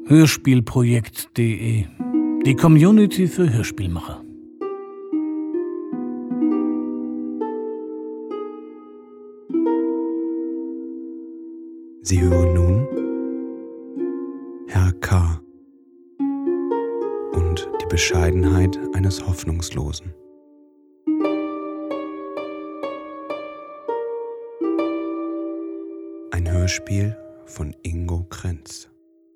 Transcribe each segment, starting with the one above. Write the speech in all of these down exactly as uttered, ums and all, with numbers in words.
Hörspielprojekt punkt de. Die Community für Hörspielmacher. Sie hören nun Herr K. und die Bescheidenheit eines Hoffnungslosen. Ein Hörspiel von Ingo Krenz.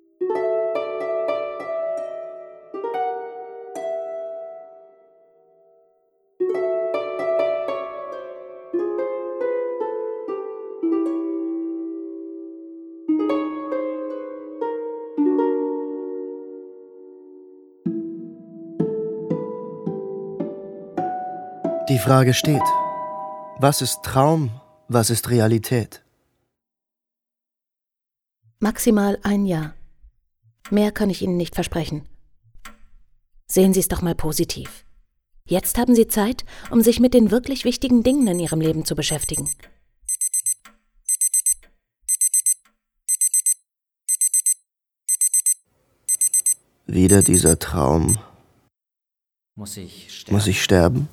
Die Frage steht: Was ist Traum, was ist Realität? Maximal ein Jahr. Mehr kann ich Ihnen nicht versprechen. Sehen Sie es doch mal positiv. Jetzt haben Sie Zeit, um sich mit den wirklich wichtigen Dingen in Ihrem Leben zu beschäftigen. Wieder dieser Traum. Muss ich sterben? Muss ich sterben?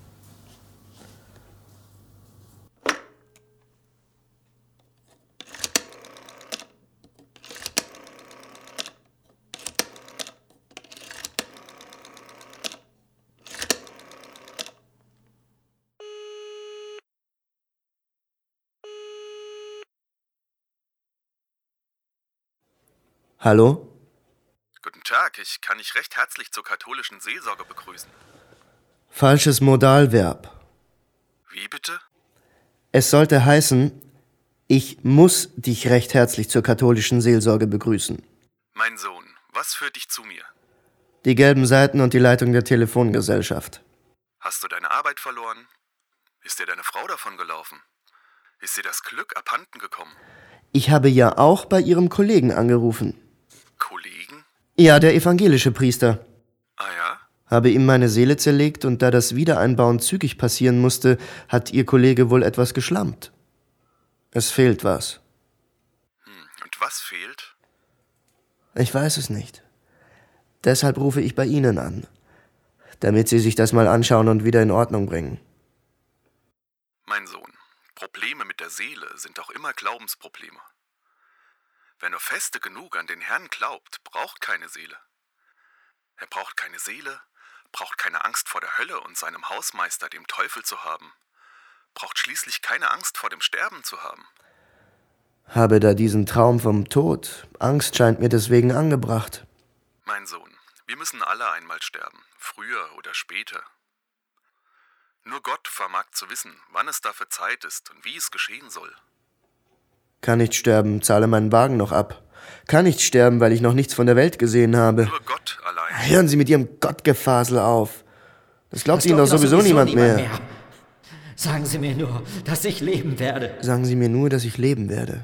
Hallo? Guten Tag, ich kann dich recht herzlich zur katholischen Seelsorge begrüßen. Falsches Modalverb. Wie bitte? Es sollte heißen: Ich muss dich recht herzlich zur katholischen Seelsorge begrüßen. Mein Sohn, was führt dich zu mir? Die gelben Seiten und die Leitung der Telefongesellschaft. Hast du deine Arbeit verloren? Ist dir deine Frau davongelaufen? Ist dir das Glück abhanden gekommen? Ich habe ja auch bei Ihrem Kollegen angerufen. Kollegen? Ja, der evangelische Priester. Ah ja? Habe ihm meine Seele zerlegt, und da das Wiedereinbauen zügig passieren musste, hat Ihr Kollege wohl etwas geschlampt. Es fehlt was. Hm, und was fehlt? Ich weiß es nicht. Deshalb rufe ich bei Ihnen an, damit Sie sich das mal anschauen und wieder in Ordnung bringen. Mein Sohn, Probleme mit der Seele sind doch immer Glaubensprobleme. Wer nur feste genug an den Herrn glaubt, braucht keine Seele. Er braucht keine Seele, braucht keine Angst vor der Hölle und seinem Hausmeister, dem Teufel, zu haben, braucht schließlich keine Angst vor dem Sterben zu haben. Habe da diesen Traum vom Tod. Angst scheint mir deswegen angebracht. Mein Sohn, wir müssen alle einmal sterben, früher oder später. Nur Gott vermag zu wissen, wann es dafür Zeit ist und wie es geschehen soll. Kann nicht sterben, zahle meinen Wagen noch ab. Kann nicht sterben, weil ich noch nichts von der Welt gesehen habe. Nur Gott allein. Hören Sie mit Ihrem Gottgefasel auf. Das glaubt Das Ihnen doch glaubt sowieso, sowieso niemand niemand mehr. mehr. Sagen Sie mir nur, dass ich leben werde. Sagen Sie mir nur, dass ich leben werde.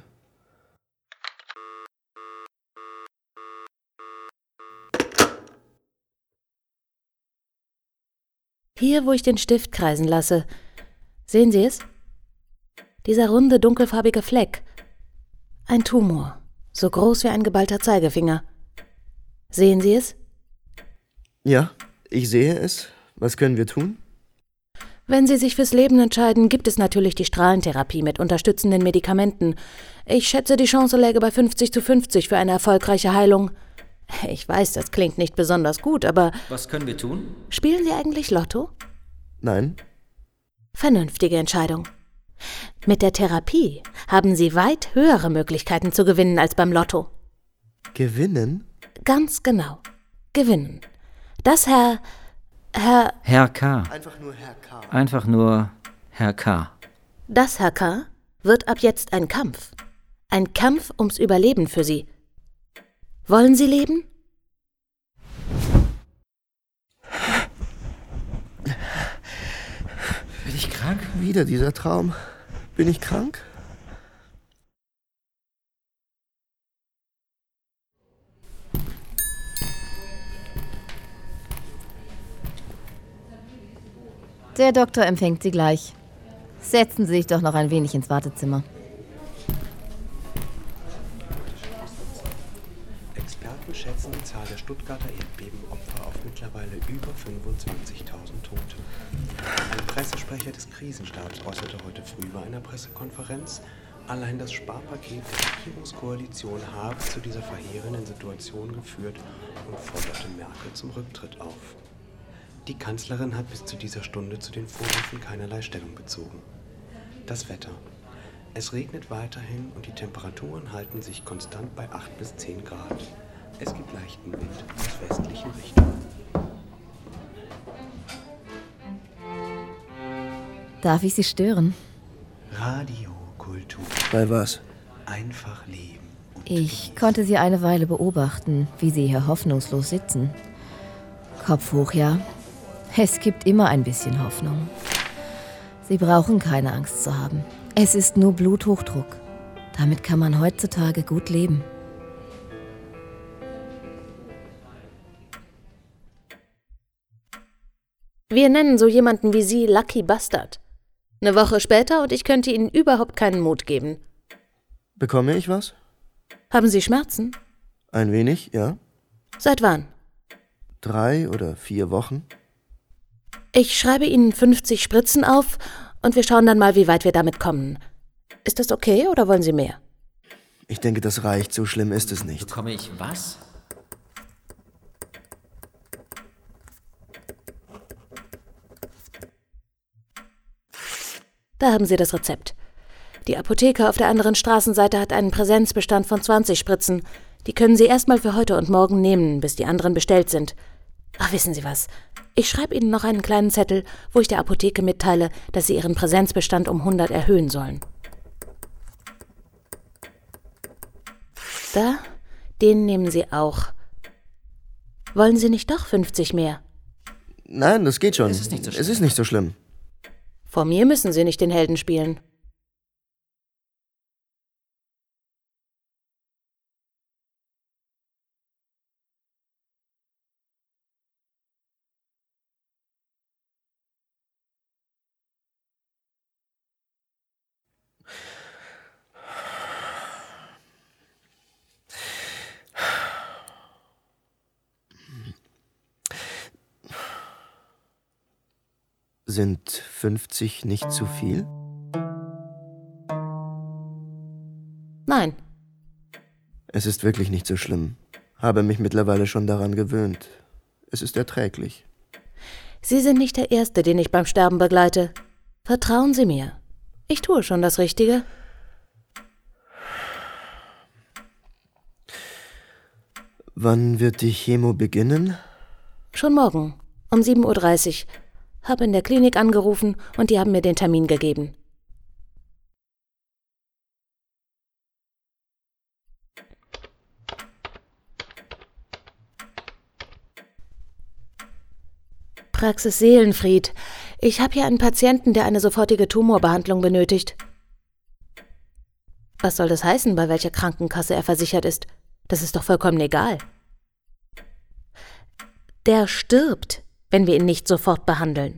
Hier, wo ich den Stift kreisen lasse. Sehen Sie es? Dieser runde, dunkelfarbige Fleck. Ein Tumor, so groß wie ein geballter Zeigefinger. Sehen Sie es? Ja, ich sehe es. Was können wir tun? Wenn Sie sich fürs Leben entscheiden, gibt es natürlich die Strahlentherapie mit unterstützenden Medikamenten. Ich schätze, die Chance läge bei fünfzig zu fünfzig für eine erfolgreiche Heilung. Ich weiß, das klingt nicht besonders gut, aber... Was können wir tun? Spielen Sie eigentlich Lotto? Nein. Vernünftige Entscheidung. Mit der Therapie haben Sie weit höhere Möglichkeiten zu gewinnen als beim Lotto. Gewinnen? Ganz genau. Gewinnen. Das Herr... Herr... Herr K. Einfach nur Herr K. Einfach nur Herr K. Das Herr K. wird ab jetzt ein Kampf. Ein Kampf ums Überleben für Sie. Wollen Sie leben? Bin ich krank? Wieder dieser Traum. Bin ich krank? Der Doktor empfängt Sie gleich. Setzen Sie sich doch noch ein wenig ins Wartezimmer. Experten schätzen schätzen die Zahl der Stuttgarter Erdbebenopfer auf mittlerweile über fünfundzwanzigtausend Tote. Ein Pressesprecher des Krisenstabs äußerte heute früh bei einer Pressekonferenz, allein das Sparpaket der Regierungskoalition habe zu dieser verheerenden Situation geführt und forderte Merkel zum Rücktritt auf. Die Kanzlerin hat bis zu dieser Stunde zu den Vorwürfen keinerlei Stellung bezogen. Das Wetter. Es regnet weiterhin und die Temperaturen halten sich konstant bei acht bis zehn Grad. Es gibt leichten Wind aus westlichen Richtungen. Darf ich Sie stören? Radiokultur. Bei was? Einfach leben. Und Ich konnte Sie eine Weile beobachten, wie Sie hier hoffnungslos sitzen. Kopf hoch, ja? Es gibt immer ein bisschen Hoffnung. Sie brauchen keine Angst zu haben. Es ist nur Bluthochdruck. Damit kann man heutzutage gut leben. Wir nennen so jemanden wie Sie Lucky Bastard. Eine Woche später und ich könnte Ihnen überhaupt keinen Mut geben. Bekomme ich was? Haben Sie Schmerzen? Ein wenig, ja. Seit wann? Drei oder vier Wochen. Ich schreibe Ihnen fünfzig Spritzen auf und wir schauen dann mal, wie weit wir damit kommen. Ist das okay oder wollen Sie mehr? Ich denke, das reicht. So schlimm ist es nicht. Bekomme ich was? Da haben Sie das Rezept. Die Apotheke auf der anderen Straßenseite hat einen Präsenzbestand von zwanzig Spritzen. Die können Sie erstmal für heute und morgen nehmen, bis die anderen bestellt sind. Ach, wissen Sie was? Ich schreibe Ihnen noch einen kleinen Zettel, wo ich der Apotheke mitteile, dass Sie Ihren Präsenzbestand um hundert erhöhen sollen. Da, den nehmen Sie auch. Wollen Sie nicht doch fünfzig mehr? Nein, das geht schon. Es ist nicht so schlimm. Es ist nicht so schlimm. Vor mir müssen Sie nicht den Helden spielen. Sind fünfzig nicht zu viel? Nein, Es ist wirklich nicht so schlimm. Habe mich mittlerweile schon daran gewöhnt. Es ist erträglich. Sie sind nicht der Erste, den ich beim Sterben begleite. Vertrauen Sie mir. Ich tue schon das Richtige. Wann wird die Chemo beginnen? Schon morgen, um sieben Uhr dreißig. Habe in der Klinik angerufen und die haben mir den Termin gegeben. Praxis Seelenfried. Ich habe hier einen Patienten, der eine sofortige Tumorbehandlung benötigt. Was soll das heißen, bei welcher Krankenkasse er versichert ist? Das ist doch vollkommen egal. Der stirbt, wenn wir ihn nicht sofort behandeln.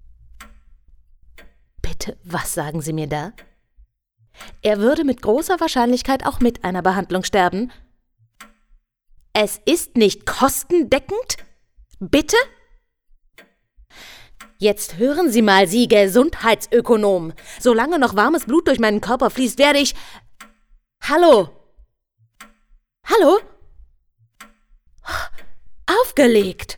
Bitte, was sagen Sie mir da? Er würde mit großer Wahrscheinlichkeit auch mit einer Behandlung sterben. Es ist nicht kostendeckend? Bitte? Jetzt hören Sie mal, Sie Gesundheitsökonom. Solange noch warmes Blut durch meinen Körper fließt, werde ich... Hallo? Hallo? Aufgelegt.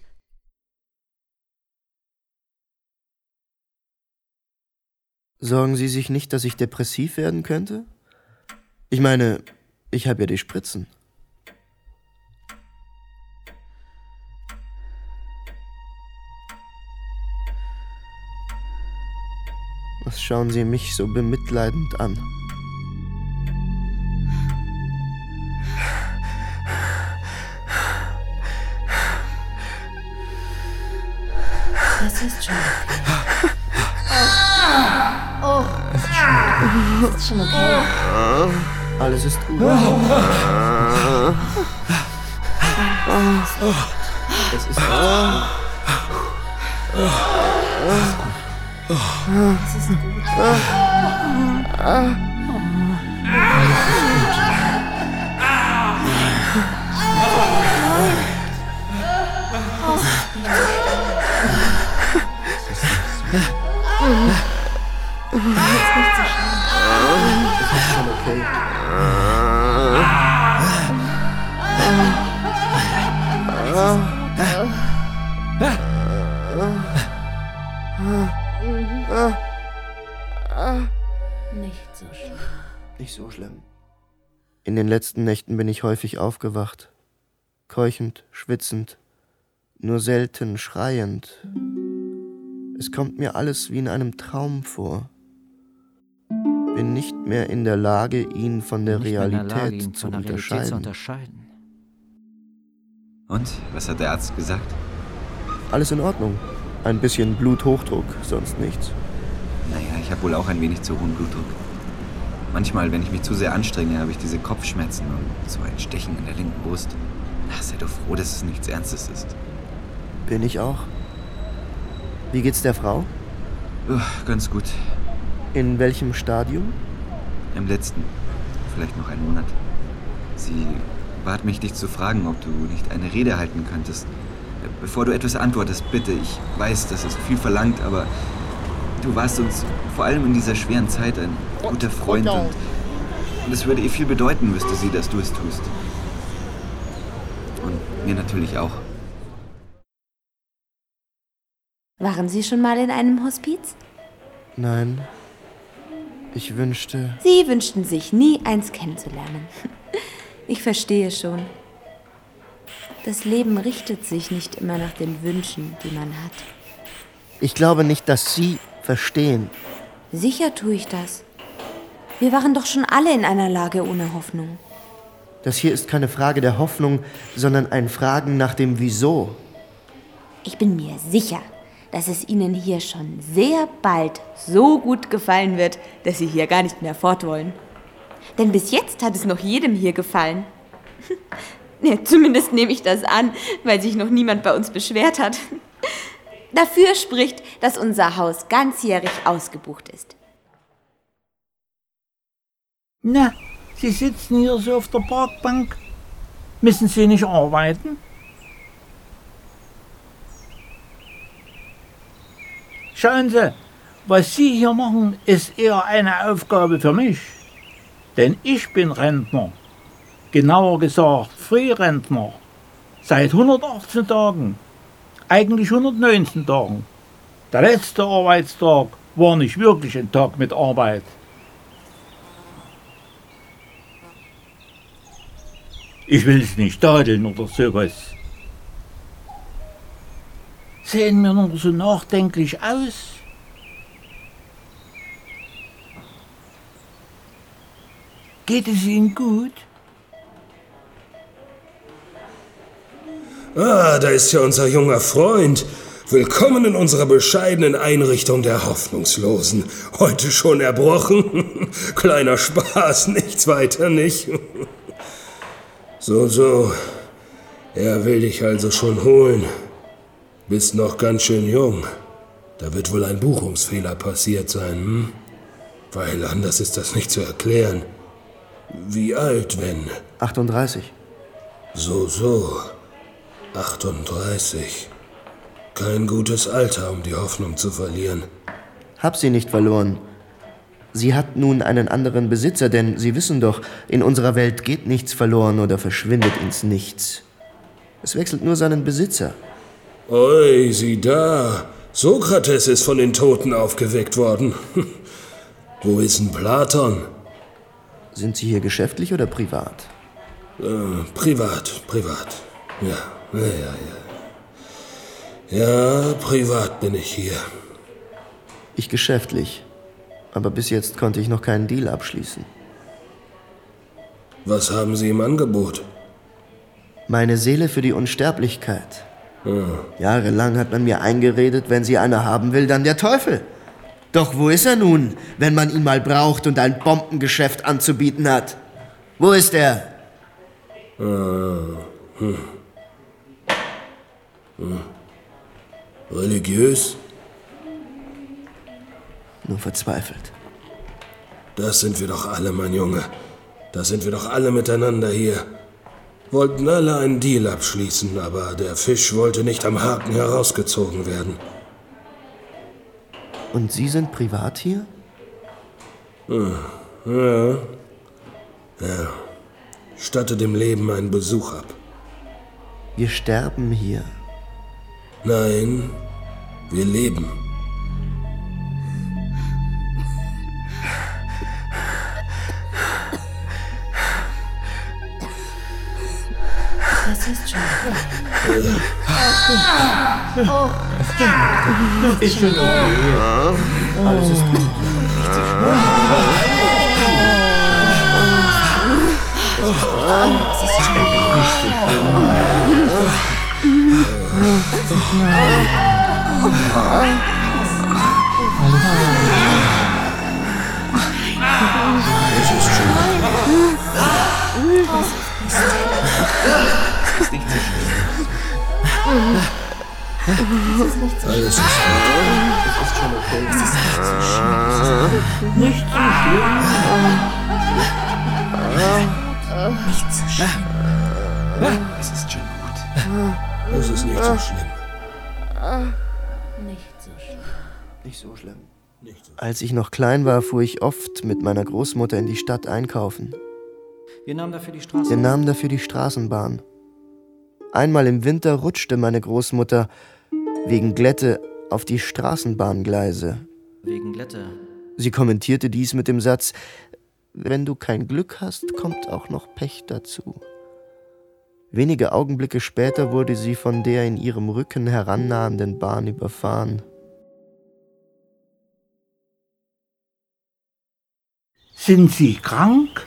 Sorgen Sie sich nicht, dass ich depressiv werden könnte? Ich meine, ich habe ja die Spritzen. Was schauen Sie mich so bemitleidend an? Das ist schon okay. Oh. Das ist schon okay. Alles ist gut. Es ist gut. Es ist gut. Alles ist gut. Nicht so schlimm. Das ist schon okay. Nicht so schlimm. Nicht so schlimm. In den letzten Nächten bin ich häufig aufgewacht. Keuchend, schwitzend, nur selten schreiend. Es kommt mir alles wie in einem Traum vor. Bin nicht mehr in der Lage, ihn von der Realität Lage, ihn zu von der unterscheiden. Realität zu unterscheiden. Und, was hat der Arzt gesagt? Alles in Ordnung. Ein bisschen Bluthochdruck, sonst nichts. Naja, ich habe wohl auch ein wenig zu hohen Blutdruck. Manchmal, wenn ich mich zu sehr anstrenge, habe ich diese Kopfschmerzen und so ein Stechen in der linken Brust. Ach, sei doch froh, dass es nichts Ernstes ist. Bin ich auch. Wie geht's der Frau? Uh, ganz gut. In welchem Stadium? Im letzten. Vielleicht noch einen Monat. Sie bat mich, dich zu fragen, ob du nicht eine Rede halten könntest. Bevor du etwas antwortest, bitte. Ich weiß, das ist viel verlangt, aber du warst uns vor allem in dieser schweren Zeit ein guter Freund und, und es würde ihr viel bedeuten, wüsste sie, dass du es tust. Und mir natürlich auch. Waren Sie schon mal in einem Hospiz? Nein. Ich wünschte... Sie wünschten sich nie, eins kennenzulernen. Ich verstehe schon. Das Leben richtet sich nicht immer nach den Wünschen, die man hat. Ich glaube nicht, dass Sie verstehen. Sicher tue ich das. Wir waren doch schon alle in einer Lage ohne Hoffnung. Das hier ist keine Frage der Hoffnung, sondern ein Fragen nach dem Wieso. Ich bin mir sicher, dass es Ihnen hier schon sehr bald so gut gefallen wird, dass Sie hier gar nicht mehr fort wollen. Denn bis jetzt hat es noch jedem hier gefallen. Ja, zumindest nehme ich das an, weil sich noch niemand bei uns beschwert hat. Dafür spricht, dass unser Haus ganzjährig ausgebucht ist. Na, Sie sitzen hier so auf der Parkbank. Müssen Sie nicht arbeiten? Schauen Sie, was Sie hier machen, ist eher eine Aufgabe für mich. Denn ich bin Rentner. Genauer gesagt, Frührentner. Seit hundertachtzehn Tagen. Eigentlich hundertneunzehn Tagen. Der letzte Arbeitstag war nicht wirklich ein Tag mit Arbeit. Ich will es nicht tadeln oder sowas. Sehen wir nur so nachdenklich aus? Geht es Ihnen gut? Ah, da ist ja unser junger Freund. Willkommen in unserer bescheidenen Einrichtung der Hoffnungslosen. Heute schon erbrochen? Kleiner Spaß, nichts weiter, nicht? So, so. Er will dich also schon holen. Bist noch ganz schön jung. Da wird wohl ein Buchungsfehler passiert sein, hm? Weil anders ist das nicht zu erklären. Wie alt, wenn? achtunddreißig. So, so. achtunddreißig. Kein gutes Alter, um die Hoffnung zu verlieren. Hab sie nicht verloren. Sie hat nun einen anderen Besitzer, denn Sie wissen doch, in unserer Welt geht nichts verloren oder verschwindet ins Nichts. Es wechselt nur seinen Besitzer. Oi, sieh da. Sokrates ist von den Toten aufgeweckt worden. Wo ist denn Platon? Sind Sie hier geschäftlich oder privat? Äh, privat, privat. Ja, ja, ja, ja. Ja, privat bin ich hier. Ich geschäftlich. Aber bis jetzt konnte ich noch keinen Deal abschließen. Was haben Sie im Angebot? Meine Seele für die Unsterblichkeit. Hm. Jahrelang hat man mir eingeredet, wenn sie eine haben will, dann der Teufel. Doch wo ist er nun, wenn man ihn mal braucht und ein Bombengeschäft anzubieten hat? Wo ist er? Ah, hm. Hm. Religiös? Nur verzweifelt. Das sind wir doch alle, mein Junge. Das sind wir doch alle miteinander hier. Wollten alle einen Deal abschließen, aber der Fisch wollte nicht am Haken herausgezogen werden. Und Sie sind privat hier? Ja. Ja. Statte dem Leben einen Besuch ab. Wir sterben hier. Nein, wir leben. Das ist schon okay. Oh. Ist schon okay. Alles ist gut. Das ist schon Es ist nicht so schlimm. Alles ist gut. Es ist schon okay. Es ist nicht so schlimm. Nicht so schlimm. Nicht so schlimm. Es ist schon gut. Es ist nicht so schlimm. Nicht so schlimm. Nicht so schlimm. Nicht so. Als ich noch klein war, fuhr ich oft mit meiner Großmutter in die Stadt einkaufen. Wir nahmen dafür die Straße. Wir nahmen dafür die Straßenbahn. Einmal im Winter rutschte meine Großmutter wegen Glätte auf die Straßenbahngleise. Wegen Glätte. Sie kommentierte dies mit dem Satz: Wenn du kein Glück hast, kommt auch noch Pech dazu. Wenige Augenblicke später wurde sie von der in ihrem Rücken herannahenden Bahn überfahren. Sind Sie krank?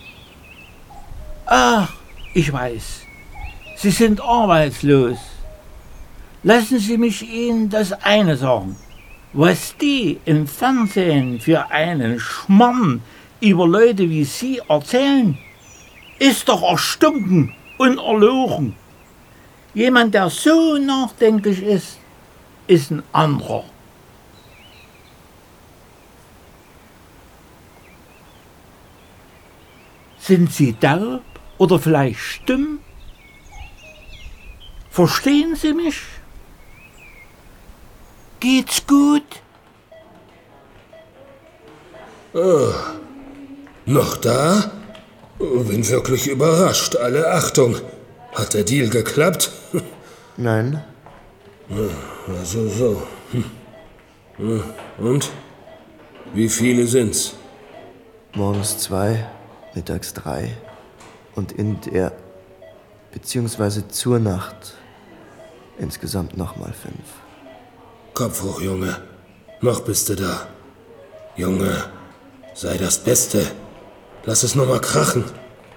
Ach, ich weiß. Sie sind arbeitslos. Lassen Sie mich Ihnen das eine sagen. Was die im Fernsehen für einen Schmarrn über Leute wie Sie erzählen, ist doch erstunken und erlogen. Jemand, der so nachdenklich ist, ist ein anderer. Sind Sie taub oder vielleicht stumm? Verstehen Sie mich? Geht's gut? Oh. Noch da? Bin wirklich überrascht. Alle Achtung. Hat der Deal geklappt? Nein. Also so. Hm. Und? Wie viele sind's? Morgens zwei, mittags drei und in der, beziehungsweise zur Nacht insgesamt nochmal fünf. Kopf hoch, Junge. Noch bist du da. Junge, sei das Beste. Lass es nochmal krachen.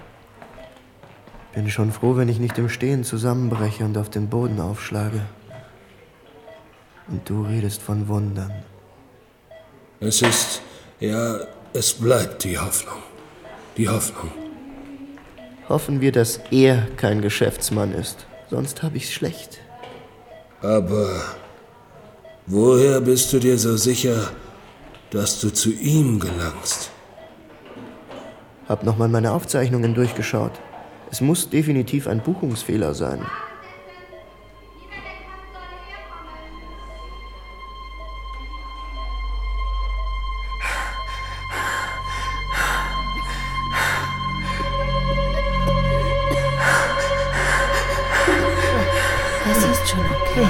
Bin schon froh, wenn ich nicht im Stehen zusammenbreche und auf den Boden aufschlage. Und du redest von Wundern. Es ist, ja, es bleibt die Hoffnung. Die Hoffnung. Hoffen wir, dass er kein Geschäftsmann ist. Sonst habe ich's schlecht. Aber woher bist du dir so sicher, dass du zu ihm gelangst? Hab nochmal meine Aufzeichnungen durchgeschaut. Es muss definitiv ein Buchungsfehler sein. Das ist schon okay.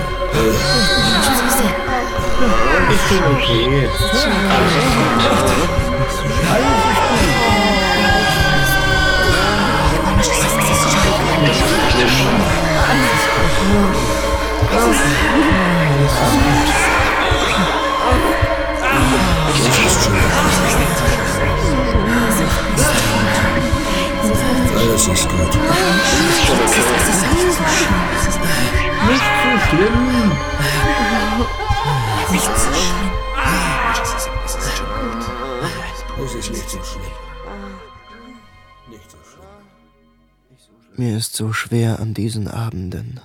Ist schon okay. Alles ist gut. Nicht so schlimm. Nicht so schlimm. Es ist nicht so schlimm. Nicht so schlimm. Mir ist so schwer an diesen Abenden.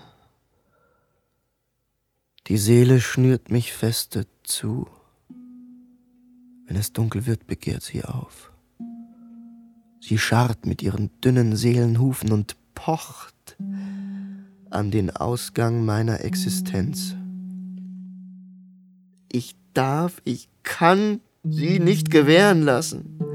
Die Seele schnürt mich feste zu. Wenn es dunkel wird, begehrt sie auf. Sie scharrt mit ihren dünnen Seelenhufen und pocht an den Ausgang meiner Existenz. Ich darf, ich kann sie nicht gewähren lassen.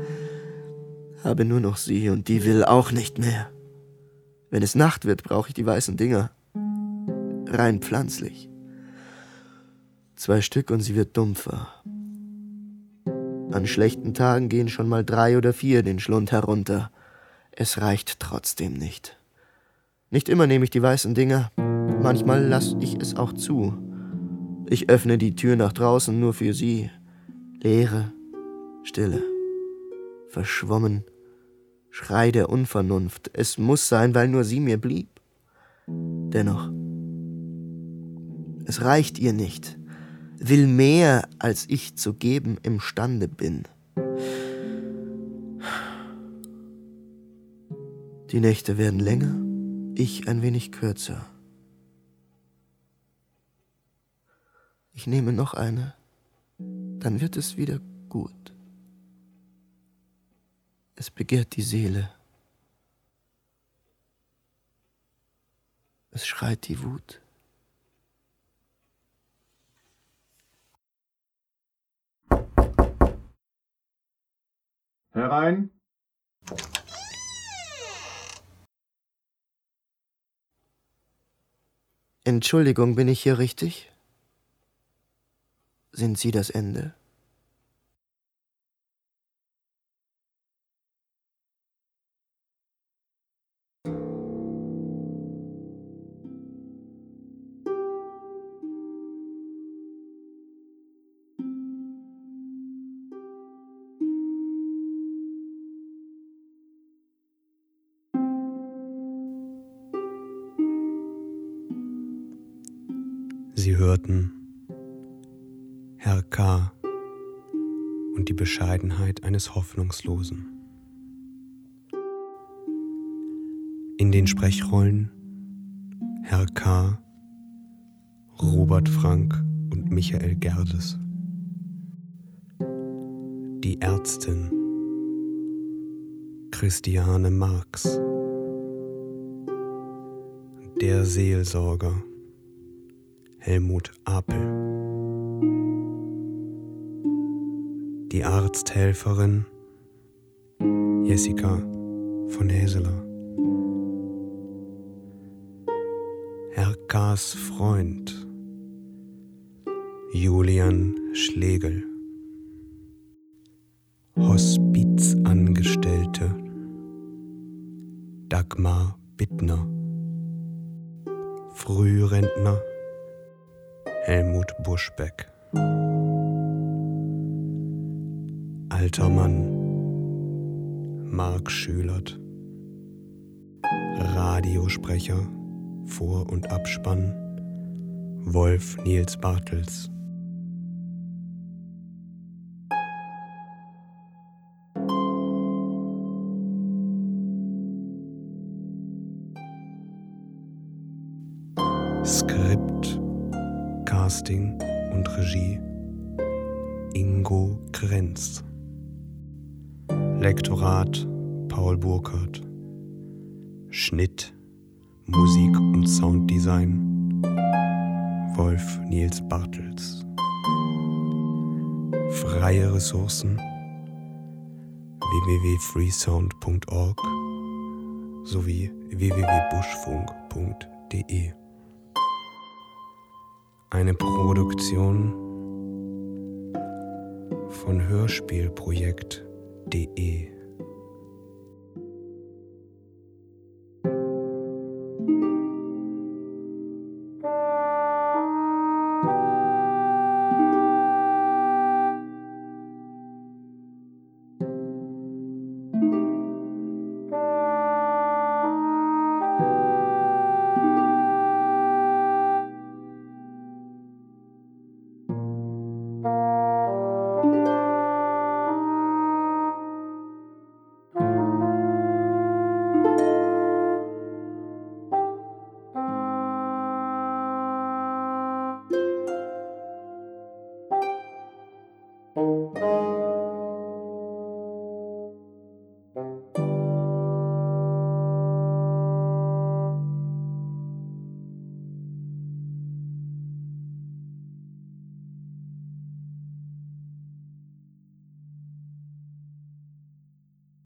Habe nur noch sie und die will auch nicht mehr. Wenn es Nacht wird, brauche ich die weißen Dinger. Rein pflanzlich. Zwei Stück und sie wird dumpfer. An schlechten Tagen gehen schon mal drei oder vier den Schlund herunter. Es reicht trotzdem nicht. Nicht immer nehme ich die weißen Dinger. Manchmal lasse ich es auch zu. Ich öffne die Tür nach draußen nur für sie. Leere, Stille, verschwommen, Schrei der Unvernunft. Es muss sein, weil nur sie mir blieb. Dennoch, es reicht ihr nicht, will mehr, als ich zu geben imstande bin. Die Nächte werden länger, ich ein wenig kürzer. Ich nehme noch eine, dann wird es wieder gut. Es begehrt die Seele. Es schreit die Wut. Herein. Entschuldigung, bin ich hier richtig? Sind Sie das Ende? Sie hörten Herr K. und die Bescheidenheit eines Hoffnungslosen. In den Sprechrollen Herr K., Robert Frank und Michael Gerdes. Die Ärztin Christiane Marx. Der Seelsorger Helmut Apel. Die Arzthelferin Jessica von Häseler. Herr K.'s Freund Julian Schlegel. Hospizangestellte Dagmar Bittner. Frührentner Helmut Buschbeck. Alter Mann Marc Schülert. Radiosprecher, Vor- und Abspann Wolf Nils Bartels. Skript, Casting und Regie Ingo Krenz. Lektorat Paul Burkhardt. Schnitt, Musik und Sounddesign Wolf Nils Bartels. Freie Ressourcen w w w punkt freesound punkt org sowie w w w punkt buschfunk punkt de. Eine Produktion von Hörspielprojekt punkt de.